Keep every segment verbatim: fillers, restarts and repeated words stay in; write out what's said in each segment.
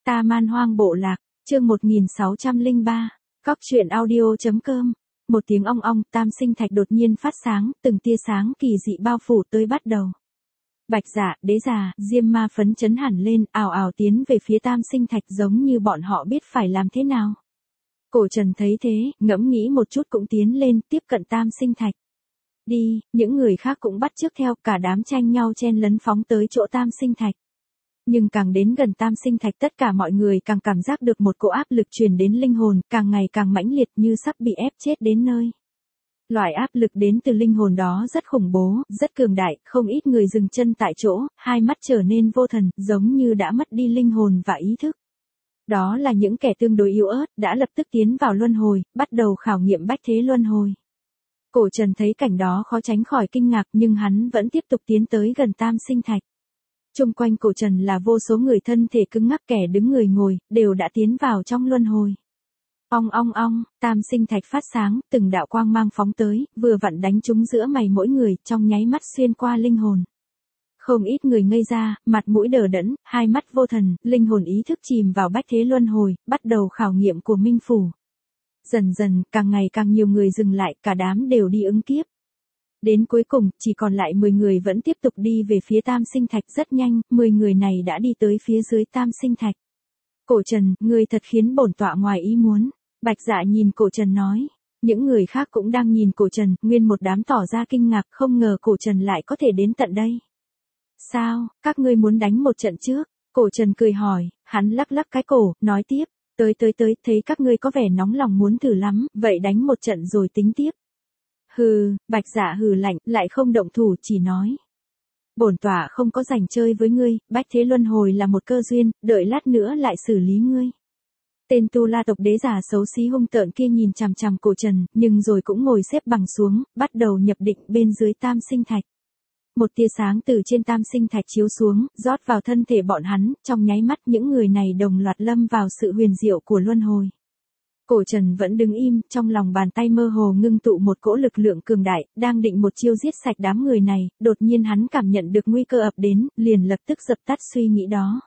Ta Man Hoang Bộ Lạc, chương một nghìn sáu trăm lẻ ba, cóc truyện audio.com. Một tiếng ong ong, tam sinh thạch đột nhiên phát sáng, từng tia sáng kỳ dị bao phủ tới bắt đầu. Bạch Dạ, Đế Già, Diêm Ma phấn chấn hẳn lên, ào ào tiến về phía tam sinh thạch giống như bọn họ biết phải làm thế nào. Cổ Trần thấy thế, ngẫm nghĩ một chút cũng tiến lên, tiếp cận tam sinh thạch. Đi, những người khác cũng bắt chước theo, cả đám tranh nhau chen lấn phóng tới chỗ tam sinh thạch. Nhưng càng đến gần tam sinh thạch tất cả mọi người càng cảm giác được một cỗ áp lực truyền đến linh hồn, càng ngày càng mãnh liệt như sắp bị ép chết đến nơi. Loại áp lực đến từ linh hồn đó rất khủng bố, rất cường đại, không ít người dừng chân tại chỗ, hai mắt trở nên vô thần, giống như đã mất đi linh hồn và ý thức. Đó là những kẻ tương đối yếu ớt, đã lập tức tiến vào luân hồi, bắt đầu khảo nghiệm bách thế luân hồi. Cổ Trần thấy cảnh đó khó tránh khỏi kinh ngạc nhưng hắn vẫn tiếp tục tiến tới gần tam sinh thạch. Chung quanh Cổ Trần là vô số người thân thể cứng ngắc, kẻ đứng người ngồi, đều đã tiến vào trong luân hồi. Ong ong ong, tam sinh thạch phát sáng, từng đạo quang mang phóng tới, vừa vặn đánh trúng giữa mày mỗi người, trong nháy mắt xuyên qua linh hồn. Không ít người ngây ra, mặt mũi đờ đẫn, hai mắt vô thần, linh hồn ý thức chìm vào bách thế luân hồi, bắt đầu khảo nghiệm của minh phủ. Dần dần, càng ngày càng nhiều người dừng lại, cả đám đều đi ứng kiếp. Đến cuối cùng, chỉ còn lại mười người vẫn tiếp tục đi về phía tam sinh thạch. Rất nhanh, mười người này đã đi tới phía dưới tam sinh thạch. Cổ Trần, ngươi thật khiến bổn tọa ngoài ý muốn. Bạch Dạ nhìn Cổ Trần nói. Những người khác cũng đang nhìn Cổ Trần, nguyên một đám tỏ ra kinh ngạc, không ngờ Cổ Trần lại có thể đến tận đây. Sao, các ngươi muốn đánh một trận trước? Cổ Trần cười hỏi, hắn lắc lắc cái cổ, nói tiếp. Tới tới tới, thấy các ngươi có vẻ nóng lòng muốn thử lắm, vậy đánh một trận rồi tính tiếp. Hừ, Bạch Dạ hừ lạnh, lại không động thủ, chỉ nói. Bổn tọa không có rảnh chơi với ngươi, bách thế luân hồi là một cơ duyên, đợi lát nữa lại xử lý ngươi. Tên Tu La tộc đế giả xấu xí hung tợn kia nhìn chằm chằm Cổ Trần, nhưng rồi cũng ngồi xếp bằng xuống, bắt đầu nhập định bên dưới tam sinh thạch. Một tia sáng từ trên tam sinh thạch chiếu xuống, rót vào thân thể bọn hắn, trong nháy mắt những người này đồng loạt lâm vào sự huyền diệu của luân hồi. Cổ Trần vẫn đứng im, trong lòng bàn tay mơ hồ ngưng tụ một cỗ lực lượng cường đại, đang định một chiêu giết sạch đám người này, đột nhiên hắn cảm nhận được nguy cơ ập đến, liền lập tức dập tắt suy nghĩ đó.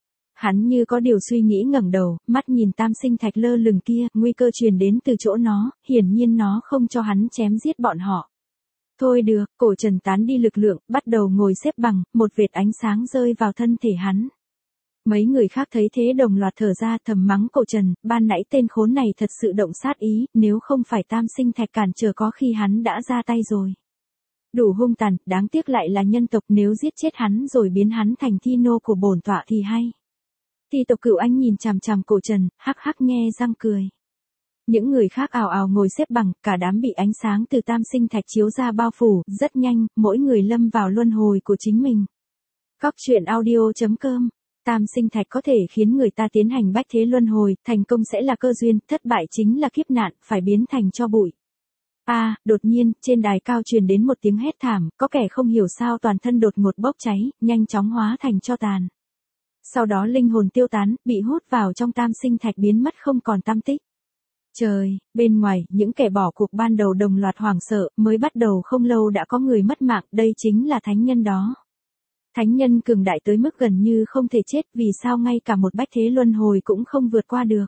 Hắn như có điều suy nghĩ ngẩng đầu, mắt nhìn tam sinh thạch lơ lửng kia, nguy cơ truyền đến từ chỗ nó, hiển nhiên nó không cho hắn chém giết bọn họ. Thôi được, Cổ Trần tán đi lực lượng, bắt đầu ngồi xếp bằng, một vệt ánh sáng rơi vào thân thể hắn. Mấy người khác thấy thế đồng loạt thở ra, thầm mắng Cổ Trần, ban nãy tên khốn này thật sự động sát ý, nếu không phải tam sinh thạch cản trở có khi hắn đã ra tay rồi. Đủ hung tàn, đáng tiếc lại là nhân tộc, nếu giết chết hắn rồi biến hắn thành thi nô của bổn tọa thì hay. Thi tộc Cửu Anh nhìn chằm chằm Cổ Trần, hắc hắc nhe răng cười. Những người khác ào ào ngồi xếp bằng, cả đám bị ánh sáng từ tam sinh thạch chiếu ra bao phủ, rất nhanh, mỗi người lâm vào luân hồi của chính mình. Cóc truyện audio.com. Tam sinh thạch có thể khiến người ta tiến hành bách thế luân hồi, thành công sẽ là cơ duyên, thất bại chính là kiếp nạn, phải biến thành tro bụi. A, à, đột nhiên, trên đài cao truyền đến một tiếng hét thảm, có kẻ không hiểu sao toàn thân đột ngột bốc cháy, nhanh chóng hóa thành tro tàn. Sau đó linh hồn tiêu tán, bị hút vào trong tam sinh thạch biến mất không còn tăm tích. Trời, bên ngoài, những kẻ bỏ cuộc ban đầu đồng loạt hoảng sợ, mới bắt đầu không lâu đã có người mất mạng, đây chính là thánh nhân đó. Thánh nhân cường đại tới mức gần như không thể chết, vì sao ngay cả một bách thế luân hồi cũng không vượt qua được.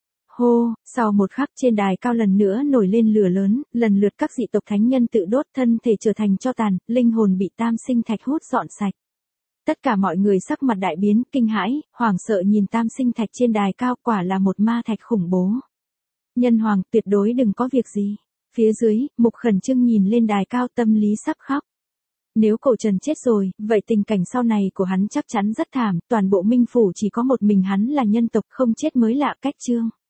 Hô, sau một khắc trên đài cao lần nữa nổi lên lửa lớn, lần lượt các dị tộc thánh nhân tự đốt, thân thể trở thành tro tàn, linh hồn bị tam sinh thạch hút dọn sạch. Tất cả mọi người sắc mặt đại biến, kinh hãi, hoảng sợ nhìn tam sinh thạch trên đài cao, quả là một ma thạch khủng bố. Nhân hoàng, tuyệt đối đừng có việc gì. Phía dưới, Mục khẩn trương nhìn lên đài cao, tâm lý sắp khóc. Nếu Cổ Trần chết rồi, vậy tình cảnh sau này của hắn chắc chắn rất thảm, toàn bộ minh phủ chỉ có một mình hắn là nhân tộc, không chết mới lạ. Cách chương